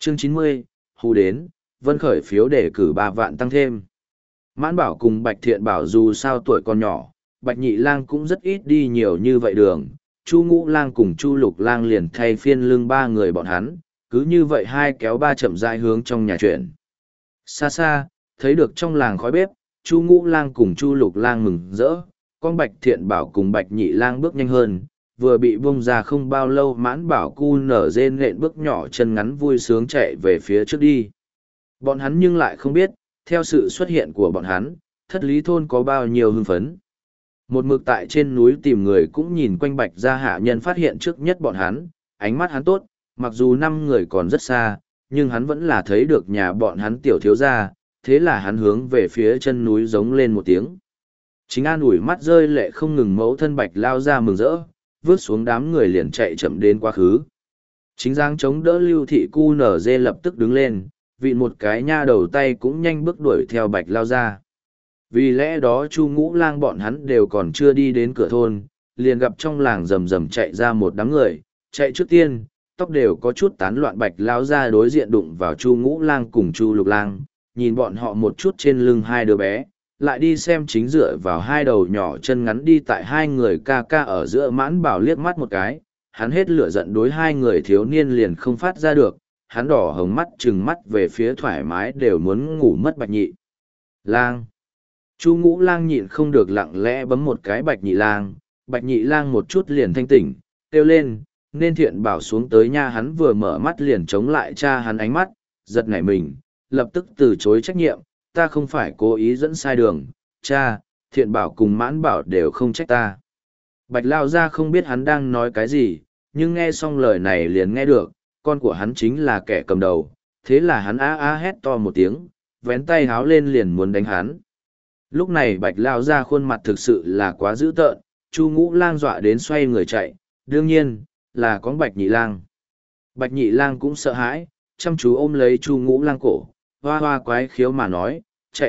Chương 90, hù đến, Vân khởi phiếu để cử 3 vạn tăng thêm. Mãn Bảo cùng Bạch Thiện Bảo dù sao tuổi còn nhỏ, Bạch Nhị Lang cũng rất ít đi nhiều như vậy đường. Chu Ngũ Lang cùng Chu Lục Lang liền thay phiên lưng 3 người bọn hắn, cứ như vậy hai kéo 3 chậm rãi hướng trong nhà chuyển. Xa xa, thấy được trong làng khói bếp, Chu Ngũ Lang cùng Chu Lục Lang mừng rỡ, con Bạch Thiện Bảo cùng Bạch Nhị Lang bước nhanh hơn, vừa bị bung ra không bao lâu Mãn Bảo cu nở rên nện bước nhỏ chân ngắn vui sướng chạy về phía trước đi. Bọn hắn nhưng lại không biết, theo sự xuất hiện của bọn hắn, Thất Lý Thôn có bao nhiêu hưng phấn. Một mực tại trên núi tìm người cũng nhìn quanh Bạch gia hạ nhân phát hiện trước nhất bọn hắn, ánh mắt hắn tốt, mặc dù 5 người còn rất xa, nhưng hắn vẫn là thấy được nhà bọn hắn tiểu thiếu gia, thế là hắn hướng về phía chân núi giống lên một tiếng. Chính an ủi mắt rơi lệ không ngừng mẫu thân Bạch lao ra mừng rỡ, vướt xuống đám người liền chạy chậm đến quá khứ. Chính giang chống đỡ Lưu Thị cu nở dê lập tức đứng lên, vịn một cái nha đầu tay cũng nhanh bước đuổi theo Bạch lao ra. Vì lẽ đó Chu Ngũ Lang bọn hắn đều còn chưa đi đến cửa thôn, liền gặp trong làng rầm rầm chạy ra một đám người, chạy trước tiên, tóc đều có chút tán loạn. Bạch lao ra đối diện đụng vào Chu Ngũ Lang cùng Chu Lục Lang, nhìn bọn họ một chút trên lưng hai đứa bé, lại đi xem chính dựa vào hai đầu nhỏ chân ngắn đi tại hai người ca ca ở giữa. Mãn Bảo liếc mắt một cái, hắn hết lửa giận đối hai người thiếu niên liền không phát ra được, hắn đỏ hồng mắt trừng mắt về phía thoải mái đều muốn ngủ mất Bạch Nhị Lang. Chu Ngũ Lang nhịn không được lặng lẽ bấm một cái Bạch Nhị Lang, Bạch Nhị Lang một chút liền thanh tỉnh, kêu lên, nên Thiện Bảo xuống tới nha. Hắn vừa mở mắt liền chống lại cha hắn ánh mắt, giật nảy mình, lập tức từ chối trách nhiệm, ta không phải cố ý dẫn sai đường, cha, Thiện Bảo cùng Mãn Bảo đều không trách ta. Bạch lao ra không biết hắn đang nói cái gì, nhưng nghe xong lời này liền nghe được, con của hắn chính là kẻ cầm đầu, thế là hắn á á hét to một tiếng, vén tay háo lên liền muốn đánh hắn. Lúc này Bạch lao ra khuôn mặt thực sự là quá dữ tợn, Chu Ngũ Lang dọa đến xoay người chạy, đương nhiên là con Bạch Nhị Lang. Bạch Nhị Lang cũng sợ hãi, chăm chú ôm lấy Chu Ngũ Lang cổ, hoa hoa quái khiếu mà nói, chạy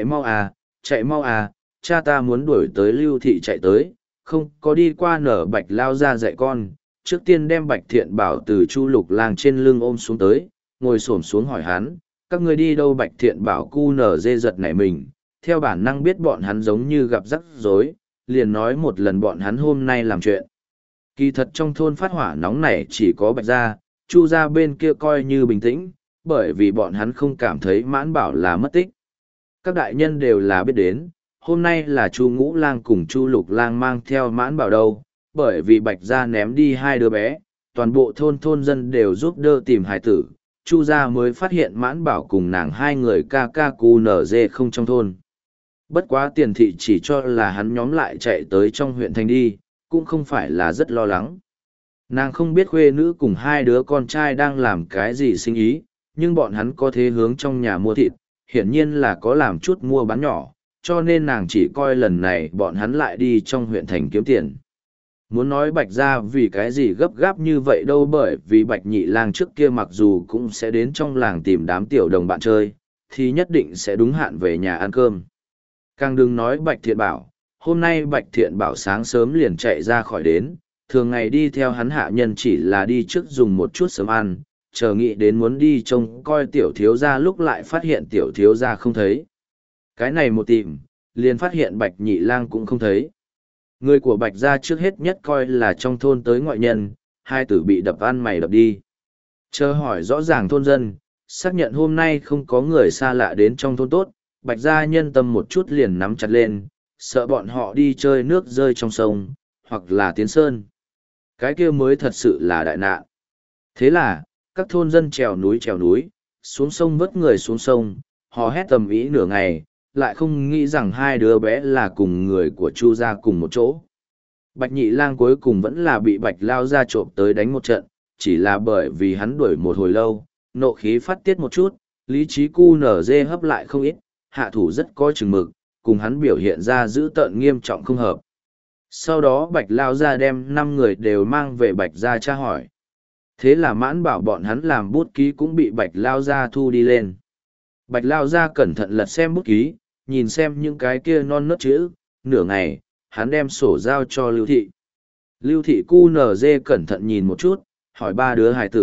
mau à, cha ta muốn đuổi tới Lưu Thị chạy tới, không có đi qua nở. Bạch lao ra dạy con, trước tiên đem Bạch Thiện Bảo từ Chu Lục Lang trên lưng ôm xuống tới, ngồi xổm xuống hỏi hắn, các người đi đâu? Bạch Thiện Bảo cu nở dê giật nảy mình, theo bản năng biết bọn hắn giống như gặp rắc rối, liền nói một lần bọn hắn hôm nay làm chuyện. Kỳ thật trong thôn phát hỏa nóng này chỉ có Bạch gia, Chu gia bên kia coi như bình tĩnh, bởi vì bọn hắn không cảm thấy Mãn Bảo là mất tích. Các đại nhân đều là biết đến, hôm nay là Chu Ngũ Lang cùng Chu Lục Lang mang theo Mãn Bảo đâu, bởi vì Bạch gia ném đi hai đứa bé, toàn bộ thôn dân đều giúp đỡ tìm hài tử, Chu gia mới phát hiện Mãn Bảo cùng nàng hai người ca ca cu nở dê không trong thôn. Bất quá Tiền thị chỉ cho là hắn nhóm lại chạy tới trong huyện thành đi, cũng không phải là rất lo lắng. Nàng không biết khuê nữ cùng hai đứa con trai đang làm cái gì sinh ý, nhưng bọn hắn có thế hướng trong nhà mua thịt, hiển nhiên là có làm chút mua bán nhỏ, cho nên nàng chỉ coi lần này bọn hắn lại đi trong huyện thành kiếm tiền. Muốn nói Bạch gia vì cái gì gấp gáp như vậy đâu, bởi vì Bạch Nhị Lang trước kia mặc dù cũng sẽ đến trong làng tìm đám tiểu đồng bạn chơi, thì nhất định sẽ đúng hạn về nhà ăn cơm. Càng đừng nói Bạch Thiện Bảo, hôm nay Bạch Thiện Bảo sáng sớm liền chạy ra khỏi đến, thường ngày đi theo hắn hạ nhân chỉ là đi trước dùng một chút sớm ăn, chờ nghĩ đến muốn đi trông coi tiểu thiếu gia lúc lại phát hiện tiểu thiếu gia không thấy. Cái này một tìm, liền phát hiện Bạch Nhị Lang cũng không thấy. Người của Bạch gia trước hết nhất coi là trong thôn tới ngoại nhân, hai tử bị đập ăn mày đập đi. Chờ hỏi rõ ràng thôn dân, xác nhận hôm nay không có người xa lạ đến trong thôn tốt, Bạch gia nhân tâm một chút liền nắm chặt lên, sợ bọn họ đi chơi nước rơi trong sông, hoặc là tiến sơn. Cái kia mới thật sự là đại nạn. Thế là, các thôn dân trèo núi, xuống sông vớt người xuống sông, họ hét tầm ý nửa ngày, lại không nghĩ rằng hai đứa bé là cùng người của Chu gia cùng một chỗ. Bạch Nhị Lang cuối cùng vẫn là bị Bạch lao ra trộm tới đánh một trận, chỉ là bởi vì hắn đuổi một hồi lâu, nộ khí phát tiết một chút, lý trí cu nở dê hấp lại không ít, hạ thủ rất có chừng mực, cùng hắn biểu hiện ra dữ tợn nghiêm trọng không hợp. Sau đó Bạch lao ra đem 5 người đều mang về Bạch gia tra hỏi. Thế là Mãn Bảo bọn hắn làm bút ký cũng bị Bạch lao ra thu đi lên. Bạch lao ra cẩn thận lật xem bút ký, nhìn xem những cái kia non nớt chữ, nửa ngày, hắn đem sổ giao cho Lưu Thị. Lưu Thị cu nở dê cẩn thận nhìn một chút, hỏi 3 đứa hài tử,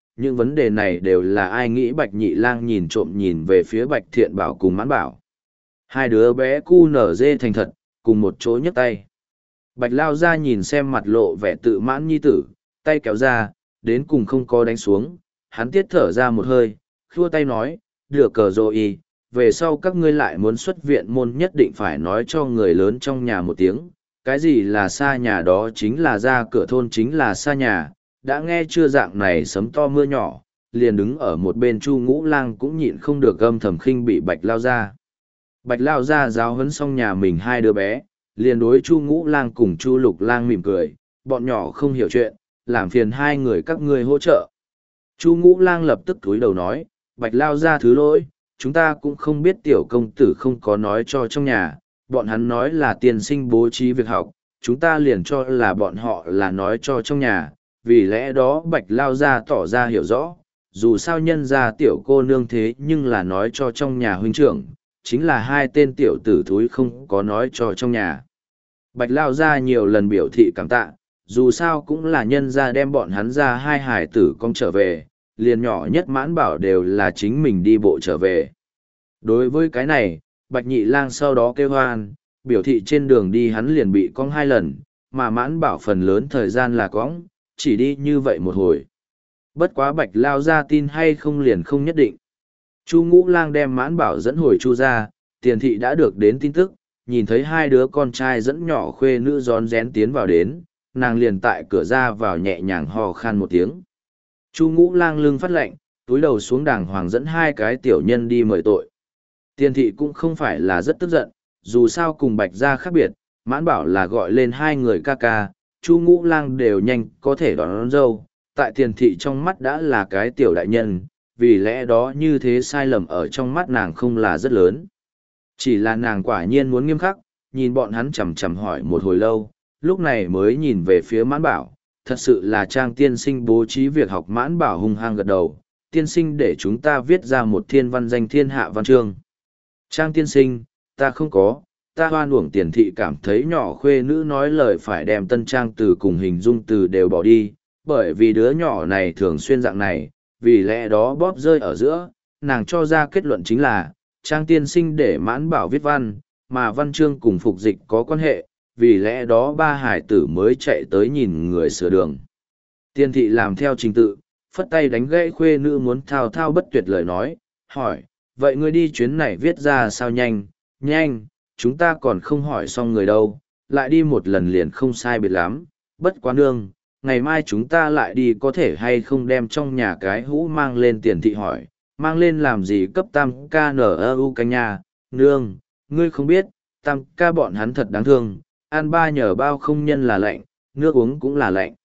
những vấn đề này đều là ai nghĩ Bạch Nhị Lang nhìn trộm nhìn về phía Bạch Thiện Bảo cùng Mãn Bảo. Hai đứa bé cu nở dê thành thật, cùng một chỗ nhấc tay. Bạch Lao ra nhìn xem mặt lộ vẻ tự mãn nhi tử, tay kéo ra, đến cùng không có đánh xuống, hắn tiết thở ra một hơi, khua tay nói, được cờ rồi, về sau các ngươi lại muốn xuất viện môn nhất định phải nói cho người lớn trong nhà một tiếng, cái gì là xa nhà đó chính là ra cửa thôn chính là xa nhà, đã nghe chưa dạng này sấm to mưa nhỏ, liền đứng ở một bên Chu Ngũ Lang cũng nhịn không được âm thầm khinh bị Bạch Lao ra. Bạch Lao ra giáo huấn xong nhà mình hai đứa bé, liền đối Chu Ngũ Lang cùng Chu Lục Lang mỉm cười, bọn nhỏ không hiểu chuyện, làm phiền hai người các ngươi hỗ trợ. Chu Ngũ Lang lập tức cúi đầu nói, Bạch Lao ra thứ lỗi, chúng ta cũng không biết tiểu công tử không có nói cho trong nhà, bọn hắn nói là tiên sinh bố trí việc học, chúng ta liền cho là bọn họ là nói cho trong nhà, vì lẽ đó Bạch Lao ra tỏ ra hiểu rõ, dù sao nhân ra tiểu cô nương thế nhưng là nói cho trong nhà huynh trưởng, chính là hai tên tiểu tử thúi không có nói cho trong nhà. Bạch Lao ra nhiều lần biểu thị cảm tạ, dù sao cũng là nhân ra đem bọn hắn ra hai hải tử con trở về, liền nhỏ nhất Mãn Bảo đều là chính mình đi bộ trở về. Đối với cái này, Bạch Nhị Lang sau đó kêu hoan, biểu thị trên đường đi hắn liền bị cong hai lần, mà Mãn Bảo phần lớn thời gian là cong, chỉ đi như vậy một hồi. Bất quá Bạch Lao ra tin hay không liền không nhất định. Chu Ngũ Lang đem Mãn Bảo dẫn hồi Chu ra, Tiền thị đã được đến tin tức, nhìn thấy hai đứa con trai dẫn nhỏ khuê nữ rón rén tiến vào đến, nàng liền tại cửa ra vào nhẹ nhàng hò khan một tiếng. Chu Ngũ Lang lưng phát lệnh, túi đầu xuống đàng hoàng dẫn hai cái tiểu nhân đi mời tội. Tiền thị cũng không phải là rất tức giận, dù sao cùng Bạch gia khác biệt, Mãn Bảo là gọi lên hai người ca ca, Chu Ngũ Lang đều nhanh có thể đón dâu, tại Tiền thị trong mắt đã là cái tiểu đại nhân, vì lẽ đó như thế sai lầm ở trong mắt nàng không là rất lớn. Chỉ là nàng quả nhiên muốn nghiêm khắc, nhìn bọn hắn chằm chằm hỏi một hồi lâu, lúc này mới nhìn về phía Mãn Bảo, thật sự là Trang tiên sinh bố trí việc học. Mãn Bảo hung hăng gật đầu, tiên sinh để chúng ta viết ra một thiên văn danh thiên hạ văn chương. Trang tiên sinh, ta không có, ta hoan uổng. Tiền thị cảm thấy nhỏ khuê nữ nói lời phải đem tân trang từ cùng hình dung từ đều bỏ đi, bởi vì đứa nhỏ này thường xuyên dạng này, vì lẽ đó bóp rơi ở giữa, nàng cho ra kết luận chính là, Trang tiên sinh để Mãn Bảo viết văn, mà văn chương cùng phục dịch có quan hệ, vì lẽ đó ba hải tử mới chạy tới nhìn người sửa đường. Tiên thị làm theo trình tự, phất tay đánh gãy khuê nữ muốn thao thao bất tuyệt lời nói, hỏi, vậy ngươi đi chuyến này viết ra sao nhanh, nhanh, chúng ta còn không hỏi xong người đâu, lại đi một lần liền không sai biệt lắm, bất quá nương, ngày mai chúng ta lại đi có thể hay không đem trong nhà cái hũ mang lên. Tiền thị hỏi, mang lên làm gì cấp tam ca NU canh nhà, nương, ngươi không biết, tam ca bọn hắn thật đáng thương, ăn ba nhờ bao không nhân là lạnh, nước uống cũng là lạnh.